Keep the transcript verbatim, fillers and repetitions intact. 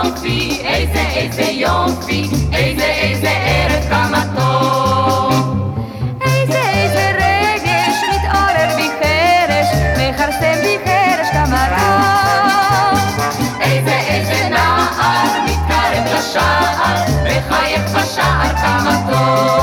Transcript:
יופי, איזה איזה יופי, איזה איזה ערב כמה טוב. איזה איזה רגש מתעורר בי חרש, מכרסם בי חרש כמה טוב. איזה איזה נער מתקרב לשער, מחייך בשער כמה טוב.